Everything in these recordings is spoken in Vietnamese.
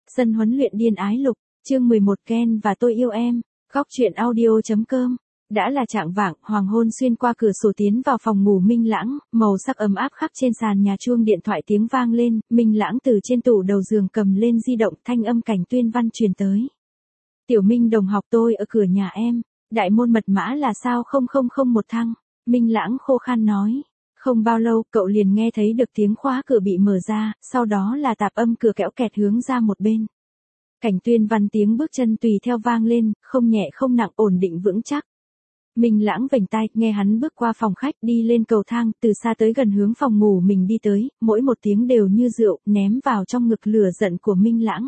Sân huấn luyện điên ái lục, chương 11 Ken và tôi yêu em, góc truyện audio.com. Đã là trạng vạng, hoàng hôn xuyên qua cửa sổ tiến vào phòng ngủ Minh Lãng, màu sắc ấm áp khắp trên sàn nhà, chuông điện thoại tiếng vang lên, Minh Lãng từ trên tủ đầu giường cầm lên di động, thanh âm Cảnh Tuyên Văn truyền tới. Tiểu Minh đồng học, tôi ở cửa nhà em, đại môn mật mã là sao 0001 thăng, Minh Lãng khô khan nói. Không bao lâu, cậu liền nghe thấy được tiếng khóa cửa bị mở ra, sau đó là tạp âm cửa kẽo kẹt hướng ra một bên. Cảnh Tuyên Văn tiếng bước chân tùy theo vang lên, không nhẹ không nặng, ổn định vững chắc. Minh Lãng vểnh tai, nghe hắn bước qua phòng khách, đi lên cầu thang, từ xa tới gần hướng phòng ngủ mình đi tới, mỗi một tiếng đều như rượu, ném vào trong ngực lửa giận của Minh Lãng.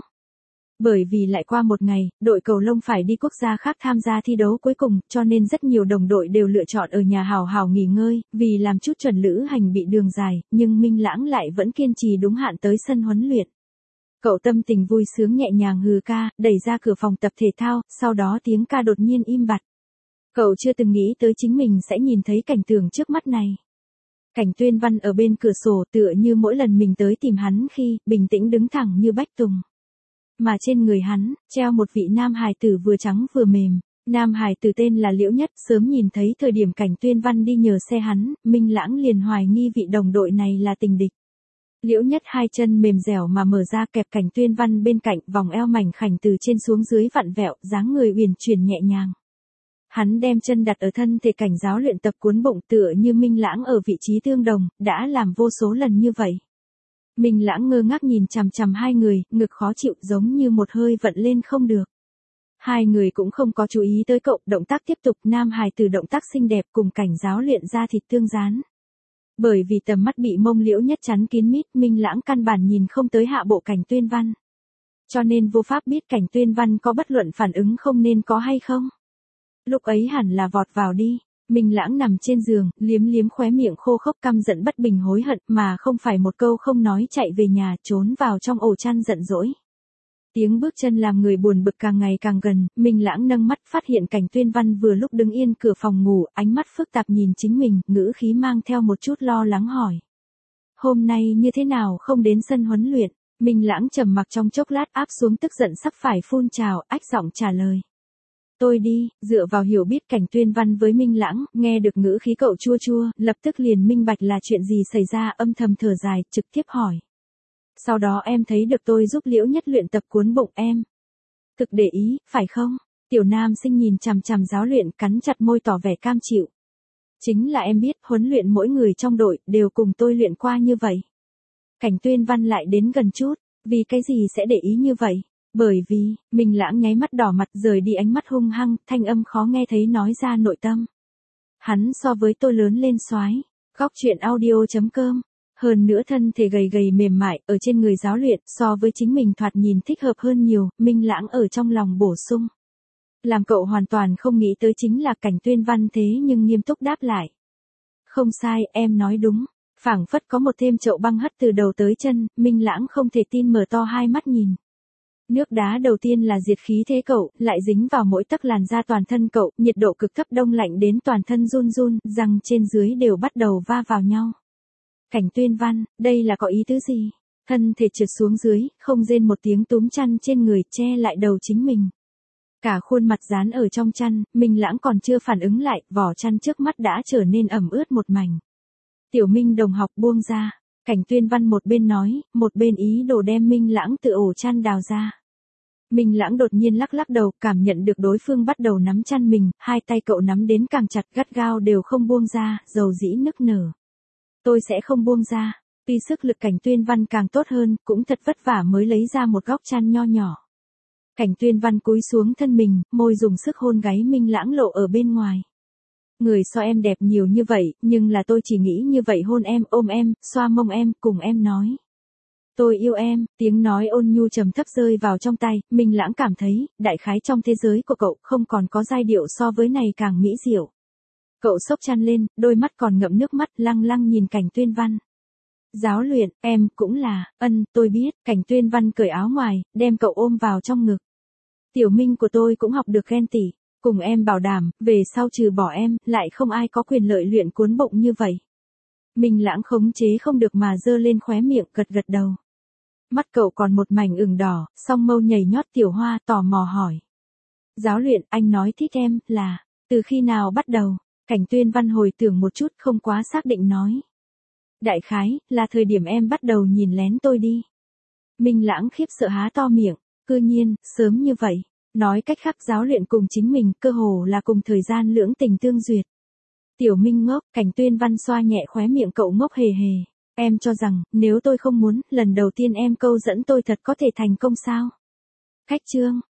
Bởi vì lại qua một ngày, đội cầu lông phải đi quốc gia khác tham gia thi đấu cuối cùng, cho nên rất nhiều đồng đội đều lựa chọn ở nhà hào hào nghỉ ngơi, vì làm chút chuẩn lữ hành bị đường dài, nhưng Minh Lãng lại vẫn kiên trì đúng hạn tới sân huấn luyện. Cậu tâm tình vui sướng nhẹ nhàng hừ ca, đẩy ra cửa phòng tập thể thao, sau đó tiếng ca đột nhiên im bặt. Cậu chưa từng nghĩ tới chính mình sẽ nhìn thấy cảnh tượng trước mắt này. Cảnh Tuyên Văn ở bên cửa sổ tựa như mỗi lần mình tới tìm hắn khi, bình tĩnh đứng thẳng như bách tùng. Mà trên người hắn, treo một vị nam hài tử vừa trắng vừa mềm. Nam hài tử tên là Liễu Nhất, sớm nhìn thấy thời điểm Cảnh Tuyên Văn đi nhờ xe hắn, Minh Lãng liền hoài nghi vị đồng đội này là tình địch. Liễu Nhất hai chân mềm dẻo mà mở ra kẹp Cảnh Tuyên Văn bên cạnh, vòng eo mảnh khảnh từ trên xuống dưới vặn vẹo, dáng người uyển chuyển nhẹ nhàng. Hắn đem chân đặt ở thân thể Cảnh giáo luyện tập cuốn bụng tựa như Minh Lãng ở vị trí tương đồng, đã làm vô số lần như vậy. Minh Lãng ngơ ngác nhìn chằm chằm hai người, ngực khó chịu giống như một hơi vận lên không được. Hai người cũng không có chú ý tới cậu, động tác tiếp tục, nam hài từ động tác xinh đẹp cùng Cảnh giáo luyện ra thịt tương dán. Bởi vì tầm mắt bị mông Liễu Nhất chắn kín mít, Minh Lãng căn bản nhìn không tới hạ bộ Cảnh Tuyên Văn. Cho nên vô pháp biết Cảnh Tuyên Văn có bất luận phản ứng không nên có hay không. Lúc ấy hẳn là vọt vào đi. Minh Lãng nằm trên giường, liếm liếm khóe miệng khô khốc, căm giận bất bình hối hận, mà không phải một câu không nói, chạy về nhà, trốn vào trong ổ chăn giận dỗi. Tiếng bước chân làm người buồn bực càng ngày càng gần, Minh Lãng nâng mắt phát hiện Cảnh Tuyên Văn vừa lúc đứng yên cửa phòng ngủ, ánh mắt phức tạp nhìn chính mình, ngữ khí mang theo một chút lo lắng hỏi. Hôm nay như thế nào không đến sân huấn luyện? Minh Lãng trầm mặc trong chốc lát, áp xuống tức giận sắp phải phun trào, ách giọng trả lời. Tôi đi, dựa vào hiểu biết Cảnh Tuyên Văn với Minh Lãng, nghe được ngữ khí cậu chua chua, lập tức liền minh bạch là chuyện gì xảy ra, âm thầm thở dài, trực tiếp hỏi. Sau đó em thấy được tôi giúp Liễu Nhất luyện tập cuốn bụng em. Thực để ý, phải không? Tiểu nam sinh nhìn chằm chằm giáo luyện, cắn chặt môi tỏ vẻ cam chịu. Chính là em biết, huấn luyện mỗi người trong đội, đều cùng tôi luyện qua như vậy. Cảnh Tuyên Văn lại đến gần chút, vì cái gì sẽ để ý như vậy? Bởi vì, Minh Lãng nháy mắt đỏ mặt, rời đi ánh mắt hung hăng, thanh âm khó nghe thấy nói ra nội tâm. Hắn so với tôi lớn lên soái. Góc truyện audio.com. Hơn nữa thân thể gầy gầy mềm mại, ở trên người giáo luyện, so với chính mình thoạt nhìn thích hợp hơn nhiều, Minh Lãng ở trong lòng bổ sung. Làm cậu hoàn toàn không nghĩ tới chính là Cảnh Tuyên Văn thế nhưng nghiêm túc đáp lại. Không sai, em nói đúng. Phảng phất có một thêm chậu băng hất từ đầu tới chân, Minh Lãng không thể tin mở to hai mắt nhìn. Nước đá đầu tiên là diệt khí thế cậu, lại dính vào mỗi tấc làn da toàn thân cậu, nhiệt độ cực thấp đông lạnh đến toàn thân run run, răng trên dưới đều bắt đầu va vào nhau. Cảnh Tuyên Văn, đây là có ý tứ gì? Thân thể trượt xuống dưới, không rên một tiếng túm chăn trên người, che lại đầu chính mình. Cả khuôn mặt dán ở trong chăn, Minh Lãng còn chưa phản ứng lại, vỏ chăn trước mắt đã trở nên ẩm ướt một mảnh. Tiểu Minh đồng học buông ra. Cảnh Tuyên Văn một bên nói, một bên ý đồ đem Minh Lãng từ ổ chăn đào ra. Minh Lãng đột nhiên lắc lắc đầu, cảm nhận được đối phương bắt đầu nắm chăn mình, hai tay cậu nắm đến càng chặt, gắt gao đều không buông ra, dầu dĩ nức nở. Tôi sẽ không buông ra. Tuy sức lực Cảnh Tuyên Văn càng tốt hơn, cũng thật vất vả mới lấy ra một góc chăn nho nhỏ. Cảnh Tuyên Văn cúi xuống thân mình, môi dùng sức hôn gáy Minh Lãng lộ ở bên ngoài. Người so em đẹp nhiều như vậy, nhưng là tôi chỉ nghĩ như vậy, hôn em, ôm em, xoa mông em, cùng em nói. Tôi yêu em, tiếng nói ôn nhu trầm thấp rơi vào trong tai, Minh Lãng cảm thấy, đại khái trong thế giới của cậu không còn có giai điệu so với này càng mỹ diệu. Cậu xốc chăn lên, đôi mắt còn ngậm nước mắt, lăng lăng nhìn Cảnh Tuyên Văn. Giáo luyện, em cũng là, tôi biết, Cảnh Tuyên Văn cởi áo ngoài, đem cậu ôm vào trong ngực. Tiểu Minh của tôi cũng học được ghen tỉ. Cùng em bảo đảm, về sau trừ bỏ em, lại không ai có quyền lợi luyện cuốn bụng như vậy. Minh Lãng khống chế không được mà giơ lên khóe miệng, gật gật đầu. Mắt cậu còn một mảnh ửng đỏ, song mâu nhảy nhót tiểu hoa tò mò hỏi. Giáo luyện, anh nói thích em, là, từ khi nào bắt đầu? Cảnh Tuyên Văn hồi tưởng một chút không quá xác định nói. Đại khái, là thời điểm em bắt đầu nhìn lén tôi đi. Minh Lãng khiếp sợ há to miệng, cư nhiên, sớm như vậy. Nói cách khác giáo luyện cùng chính mình, cơ hồ là cùng thời gian lưỡng tình tương duyệt. Tiểu Minh ngốc, Cảnh Tuyên Văn xoa nhẹ khóe miệng cậu ngốc hề hề. Em cho rằng, nếu tôi không muốn, lần đầu tiên em câu dẫn tôi thật có thể thành công sao? Khách trương,